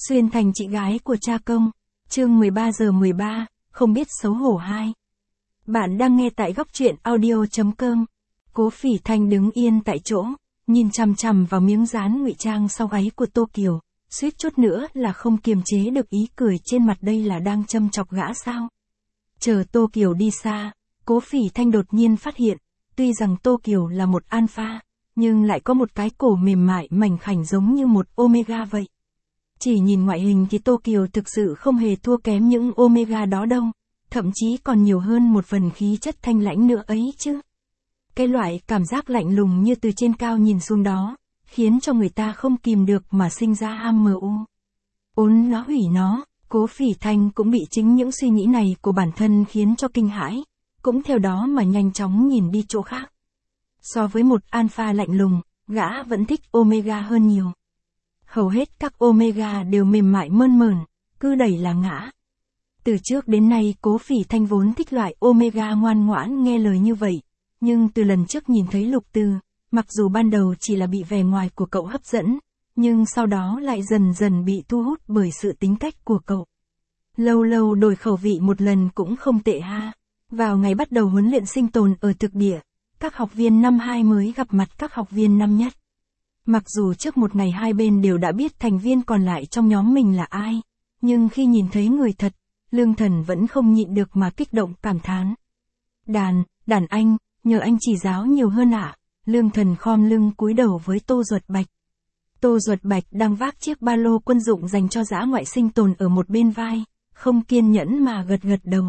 Xuyên thành chị gái của cha công. Chương 13 giờ 13, không biết xấu hổ 2. Bạn đang nghe tại góc truyện audio.com. Cố Phỉ Thanh đứng yên tại chỗ, nhìn chằm chằm vào miếng dán ngụy trang sau gáy của Tô Kiều, suýt chút nữa là không kiềm chế được ý cười trên mặt, đây là đang châm chọc gã sao? Chờ Tô Kiều đi xa, Cố Phỉ Thanh đột nhiên phát hiện, tuy rằng Tô Kiều là một alpha, nhưng lại có một cái cổ mềm mại mảnh khảnh giống như một omega vậy. Chỉ nhìn ngoại hình thì Tô Kiều thực sự không hề thua kém những omega đó đâu, thậm chí còn nhiều hơn một phần khí chất thanh lãnh nữa ấy chứ. Cái loại cảm giác lạnh lùng như từ trên cao nhìn xuống đó, khiến cho người ta không kìm được mà sinh ra ham mơ u. Ốn nó hủy nó, Cố Phỉ Thanh cũng bị chính những suy nghĩ này của bản thân khiến cho kinh hãi, cũng theo đó mà nhanh chóng nhìn đi chỗ khác. So với một alpha lạnh lùng, gã vẫn thích omega hơn nhiều. Hầu hết các omega đều mềm mại mơn mởn, cứ đẩy là ngã. Từ trước đến nay Cố Phỉ Thanh vốn thích loại omega ngoan ngoãn nghe lời như vậy, nhưng từ lần trước nhìn thấy Lục Từ, mặc dù ban đầu chỉ là bị vẻ ngoài của cậu hấp dẫn, nhưng sau đó lại dần dần bị thu hút bởi sự tính cách của cậu. Lâu lâu đổi khẩu vị một lần cũng không tệ ha. Vào ngày bắt đầu huấn luyện sinh tồn ở thực địa, các học viên năm 2 mới gặp mặt các học viên năm nhất. Mặc dù trước một ngày hai bên đều đã biết thành viên còn lại trong nhóm mình là ai, nhưng khi nhìn thấy người thật, Lương Thần vẫn không nhịn được mà kích động cảm thán. Đàn anh, nhờ anh chỉ giáo nhiều hơn ạ. Lương Thần khom lưng cúi đầu với Tô Duật Bạch. Tô Duật Bạch đang vác chiếc ba lô quân dụng dành cho dã ngoại sinh tồn ở một bên vai, không kiên nhẫn mà gật gật đầu.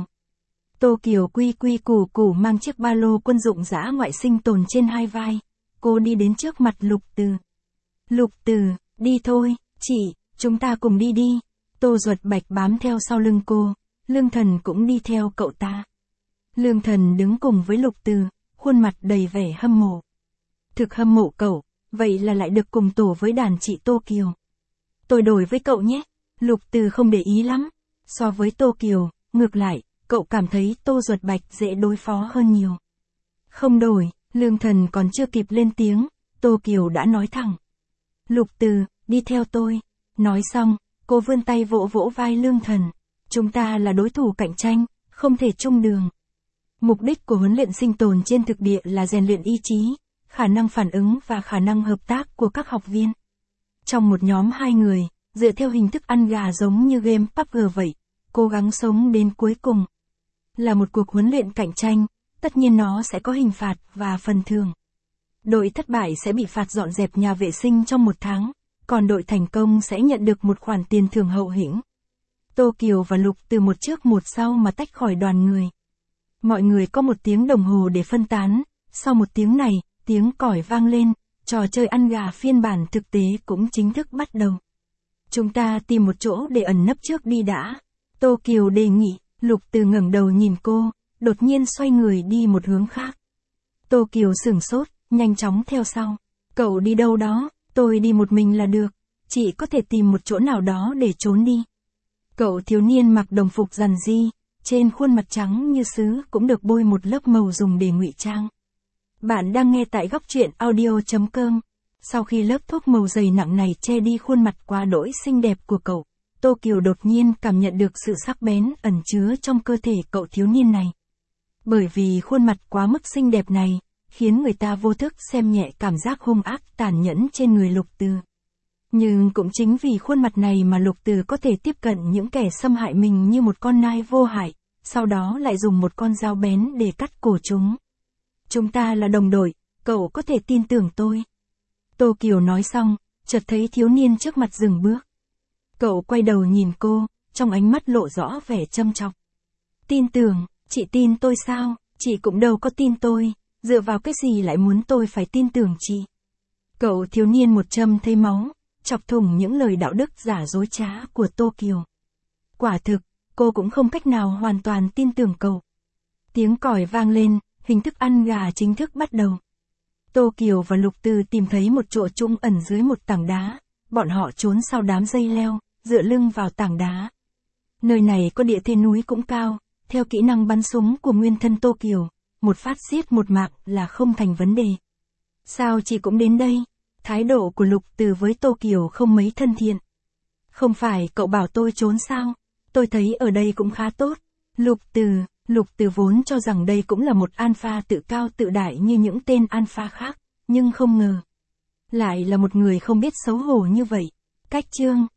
Tô Kiều quy quy củ củ mang chiếc ba lô quân dụng dã ngoại sinh tồn trên hai vai. Cô đi đến trước mặt Lục Từ. Lục Từ, đi thôi, chị, chúng ta cùng đi đi. Tô Duật Bạch bám theo sau lưng cô, Lương Thần cũng đi theo cậu ta. Lương Thần đứng cùng với Lục Từ, khuôn mặt đầy vẻ hâm mộ. Thực hâm mộ cậu, vậy là lại được cùng tổ với đàn chị Tô Kiều. Tôi đổi với cậu nhé. Lục Từ không để ý lắm. So với Tô Kiều, ngược lại, cậu cảm thấy Tô Duật Bạch dễ đối phó hơn nhiều. Không đổi. Lương Thần còn chưa kịp lên tiếng, Tô Kiều đã nói thẳng. Lục Từ, đi theo tôi. Nói xong, cô vươn tay vỗ vỗ vai Lương Thần. Chúng ta là đối thủ cạnh tranh, không thể chung đường. Mục đích của huấn luyện sinh tồn trên thực địa là rèn luyện ý chí, khả năng phản ứng và khả năng hợp tác của các học viên. Trong một nhóm 2 người, dựa theo hình thức ăn gà giống như game PUBG vậy, cố gắng sống đến cuối cùng. Là một cuộc huấn luyện cạnh tranh, tất nhiên nó sẽ có hình phạt và phần thưởng. Đội thất bại sẽ bị phạt dọn dẹp nhà vệ sinh trong 1 tháng, còn đội thành công sẽ nhận được một khoản tiền thưởng hậu hĩnh. Tô Kiều và Lục Từ một trước một sau mà tách khỏi đoàn người. Mọi người có 1 tiếng đồng hồ để phân tán, sau 1 tiếng này, tiếng còi vang lên, trò chơi ăn gà phiên bản thực tế cũng chính thức bắt đầu. Chúng ta tìm một chỗ để ẩn nấp trước đi đã. Tô Kiều đề nghị. Lục Từ ngẩng đầu nhìn cô, đột nhiên xoay người đi một hướng khác. Tô Kiều sửng sốt, nhanh chóng theo sau. Cậu đi đâu đó? Tôi đi một mình là được. Chị có thể tìm một chỗ nào đó để trốn đi. Cậu thiếu niên mặc đồng phục rằn ri, trên khuôn mặt trắng như sứ cũng được bôi một lớp màu dùng để ngụy trang. Bạn đang nghe tại góc truyện audio.com. Sau khi lớp thuốc màu dày nặng này che đi khuôn mặt quá đỗi xinh đẹp của cậu, Tô Kiều đột nhiên cảm nhận được sự sắc bén ẩn chứa trong cơ thể cậu thiếu niên này. Bởi vì khuôn mặt quá mức xinh đẹp này, khiến người ta vô thức xem nhẹ cảm giác hung ác tàn nhẫn trên người Lục Từ. Nhưng cũng chính vì khuôn mặt này mà Lục Từ có thể tiếp cận những kẻ xâm hại mình như một con nai vô hại, sau đó lại dùng một con dao bén để cắt cổ chúng. Chúng ta là đồng đội, cậu có thể tin tưởng tôi. Tô Kiều nói xong, chợt thấy thiếu niên trước mặt dừng bước. Cậu quay đầu nhìn cô, trong ánh mắt lộ rõ vẻ châm chọc. Tin tưởng, chị tin tôi sao? Chị cũng đâu có tin tôi, dựa vào cái gì lại muốn tôi phải tin tưởng chị? Cậu thiếu niên một châm thấy máu, chọc thủng những lời đạo đức giả dối trá của Tô Kiều. Quả thực, cô cũng không cách nào hoàn toàn tin tưởng cậu. Tiếng còi vang lên, hình thức ăn gà chính thức bắt đầu. Tô Kiều và Lục Từ tìm thấy một chỗ trũng ẩn dưới một tảng đá, bọn họ trốn sau đám dây leo, dựa lưng vào tảng đá. Nơi này có địa thế núi cũng cao, theo kỹ năng bắn súng của nguyên thân Tô Kiều, một phát giết một mạng là không thành vấn đề. Sao chị cũng đến đây? Thái độ của Lục Từ với Tô Kiều không mấy thân thiện. Không phải cậu bảo tôi trốn sao? Tôi thấy ở đây cũng khá tốt. Lục Từ vốn cho rằng đây cũng là một alpha tự cao tự đại như những tên alpha khác, nhưng không ngờ. Lại là một người không biết xấu hổ như vậy. Cách chương